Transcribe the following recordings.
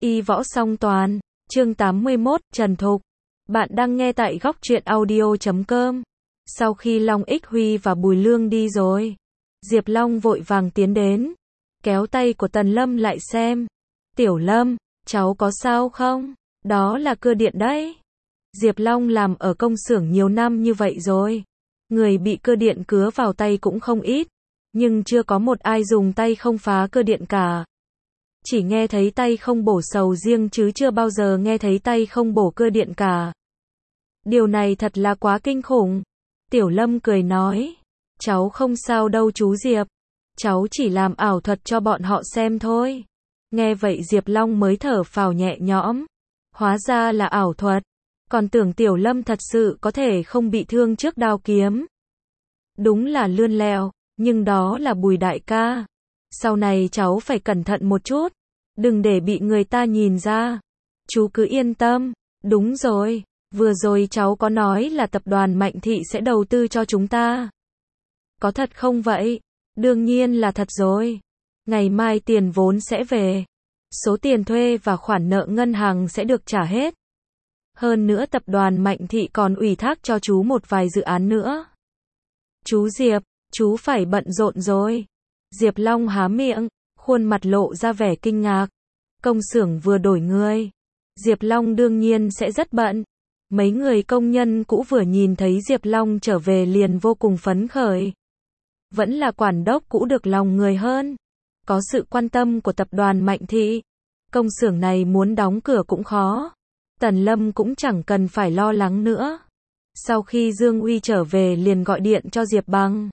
Y võ song toàn, chương 81, Trần Thục. Bạn đang nghe tại góc truyện audio.com. Sau khi Long Ích Huy và Bùi Lương đi rồi, Diệp Long vội vàng tiến đến, kéo tay của Tần Lâm lại xem. Tiểu Lâm, cháu có sao không? Đó là cưa điện đấy. Diệp Long làm ở công xưởng nhiều năm như vậy rồi. Người bị cưa điện cứa vào tay cũng không ít, nhưng chưa có một ai dùng tay không phá cưa điện cả. Chỉ nghe thấy tay không bổ sầu riêng chứ chưa bao giờ nghe thấy tay không bổ cưa điện cả. Điều này thật là quá kinh khủng. Tiểu Lâm cười nói, cháu không sao đâu chú Diệp. Cháu chỉ làm ảo thuật cho bọn họ xem thôi. Nghe vậy Diệp Long mới thở phào nhẹ nhõm. Hóa ra là ảo thuật. Còn tưởng Tiểu Lâm thật sự có thể không bị thương trước đao kiếm. Đúng là lươn lẹo, nhưng đó là Bùi đại ca. Sau này cháu phải cẩn thận một chút, đừng để bị người ta nhìn ra. Chú cứ yên tâm. Đúng rồi, vừa rồi cháu có nói là tập đoàn Mạnh Thị sẽ đầu tư cho chúng ta. Có thật không vậy? Đương nhiên là thật rồi. Ngày mai tiền vốn sẽ về. Số tiền thuê và khoản nợ ngân hàng sẽ được trả hết. Hơn nữa tập đoàn Mạnh Thị còn ủy thác cho chú một vài dự án nữa. Chú Diệp, chú phải bận rộn rồi. Diệp Long há miệng, khuôn mặt lộ ra vẻ kinh ngạc. Công xưởng vừa đổi người. Diệp Long đương nhiên sẽ rất bận. Mấy người công nhân cũ vừa nhìn thấy Diệp Long trở về liền vô cùng phấn khởi. Vẫn là quản đốc cũ được lòng người hơn. Có sự quan tâm của tập đoàn Mạnh Thị, công xưởng này muốn đóng cửa cũng khó. Tần Lâm cũng chẳng cần phải lo lắng nữa. Sau khi Dương Uy trở về liền gọi điện cho Diệp Bằng,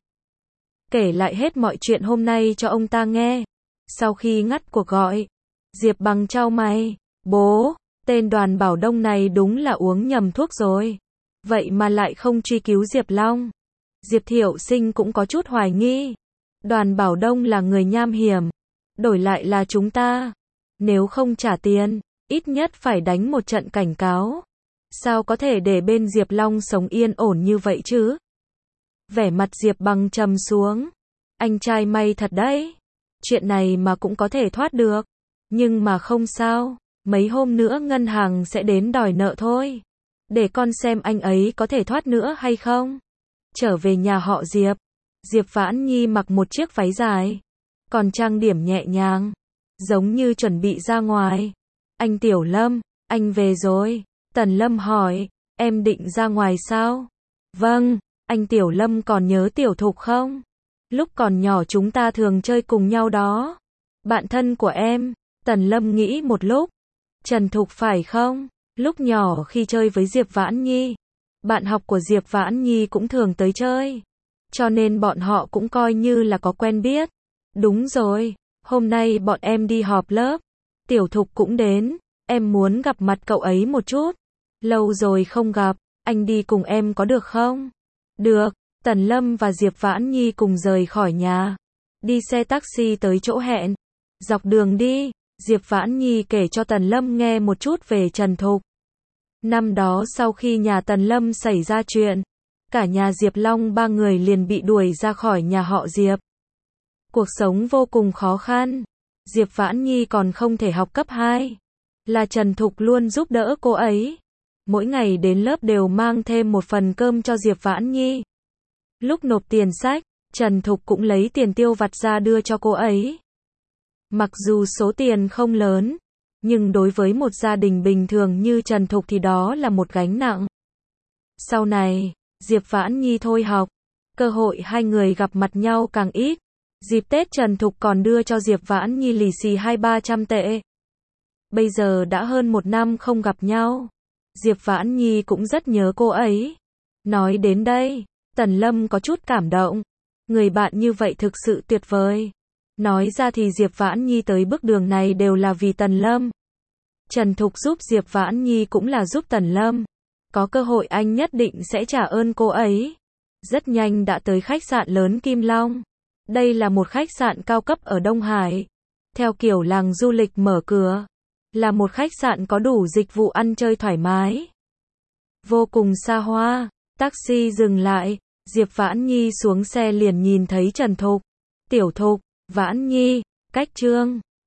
kể lại hết mọi chuyện hôm nay cho ông ta nghe. Sau khi ngắt cuộc gọi, Diệp Bằng chau mày, bố, tên Đoàn Bảo Đông này đúng là uống nhầm thuốc rồi. Vậy mà lại không truy cứu Diệp Long. Diệp Thiệu Sinh cũng có chút hoài nghi. Đoàn Bảo Đông là người nham hiểm, đổi lại là chúng ta. Nếu không trả tiền, ít nhất phải đánh một trận cảnh cáo. Sao có thể để bên Diệp Long sống yên ổn như vậy chứ? Vẻ mặt Diệp Bằng trầm xuống. Anh trai may thật đấy. Chuyện này mà cũng có thể thoát được. Nhưng mà không sao. Mấy hôm nữa ngân hàng sẽ đến đòi nợ thôi. Để con xem anh ấy có thể thoát nữa hay không. Trở về nhà họ Diệp. Diệp Vãn Nhi mặc một chiếc váy dài. Còn trang điểm nhẹ nhàng. Giống như chuẩn bị ra ngoài. Anh Tiểu Lâm, anh về rồi. Tần Lâm hỏi, em định ra ngoài sao? Vâng, anh Tiểu Lâm còn nhớ Tiểu Thục không? Lúc còn nhỏ chúng ta thường chơi cùng nhau đó. Bạn thân của em. Tần Lâm nghĩ một lúc. Trần Thục phải không? Lúc nhỏ khi chơi với Diệp Vãn Nhi, bạn học của Diệp Vãn Nhi cũng thường tới chơi. Cho nên bọn họ cũng coi như là có quen biết. Đúng rồi, hôm nay bọn em đi họp lớp. Tiểu Thục cũng đến, em muốn gặp mặt cậu ấy một chút. Lâu rồi không gặp, anh đi cùng em có được không? Được, Tần Lâm và Diệp Vãn Nhi cùng rời khỏi nhà. Đi xe taxi tới chỗ hẹn. Dọc đường đi, Diệp Vãn Nhi kể cho Tần Lâm nghe một chút về Trần Thục. Năm đó sau khi nhà Tần Lâm xảy ra chuyện, cả nhà Diệp Long ba người liền bị đuổi ra khỏi nhà họ Diệp. Cuộc sống vô cùng khó khăn. Diệp Vãn Nhi còn không thể học cấp 2. Là Trần Thục luôn giúp đỡ cô ấy. Mỗi ngày đến lớp đều mang thêm một phần cơm cho Diệp Vãn Nhi. Lúc nộp tiền sách, Trần Thục cũng lấy tiền tiêu vặt ra đưa cho cô ấy. Mặc dù số tiền không lớn, nhưng đối với một gia đình bình thường như Trần Thục thì đó là một gánh nặng. Sau này, Diệp Vãn Nhi thôi học, cơ hội hai người gặp mặt nhau càng ít. Dịp Tết Trần Thục còn đưa cho Diệp Vãn Nhi lì xì 200-300 tệ. Bây giờ đã hơn một năm không gặp nhau. Diệp Vãn Nhi cũng rất nhớ cô ấy. Nói đến đây, Tần Lâm có chút cảm động. Người bạn như vậy thực sự tuyệt vời. Nói ra thì Diệp Vãn Nhi tới bước đường này đều là vì Tần Lâm. Trần Thục giúp Diệp Vãn Nhi cũng là giúp Tần Lâm. Có cơ hội anh nhất định sẽ trả ơn cô ấy. Rất nhanh đã tới khách sạn lớn Kim Long. Đây là một khách sạn cao cấp ở Đông Hải. Theo kiểu làng du lịch mở cửa. Là một khách sạn có đủ dịch vụ ăn chơi thoải mái. Vô cùng xa hoa. Taxi dừng lại. Diệp Vãn Nhi xuống xe liền nhìn thấy Trần Thục. Tiểu Thục, Vãn Nhi, cách Trương.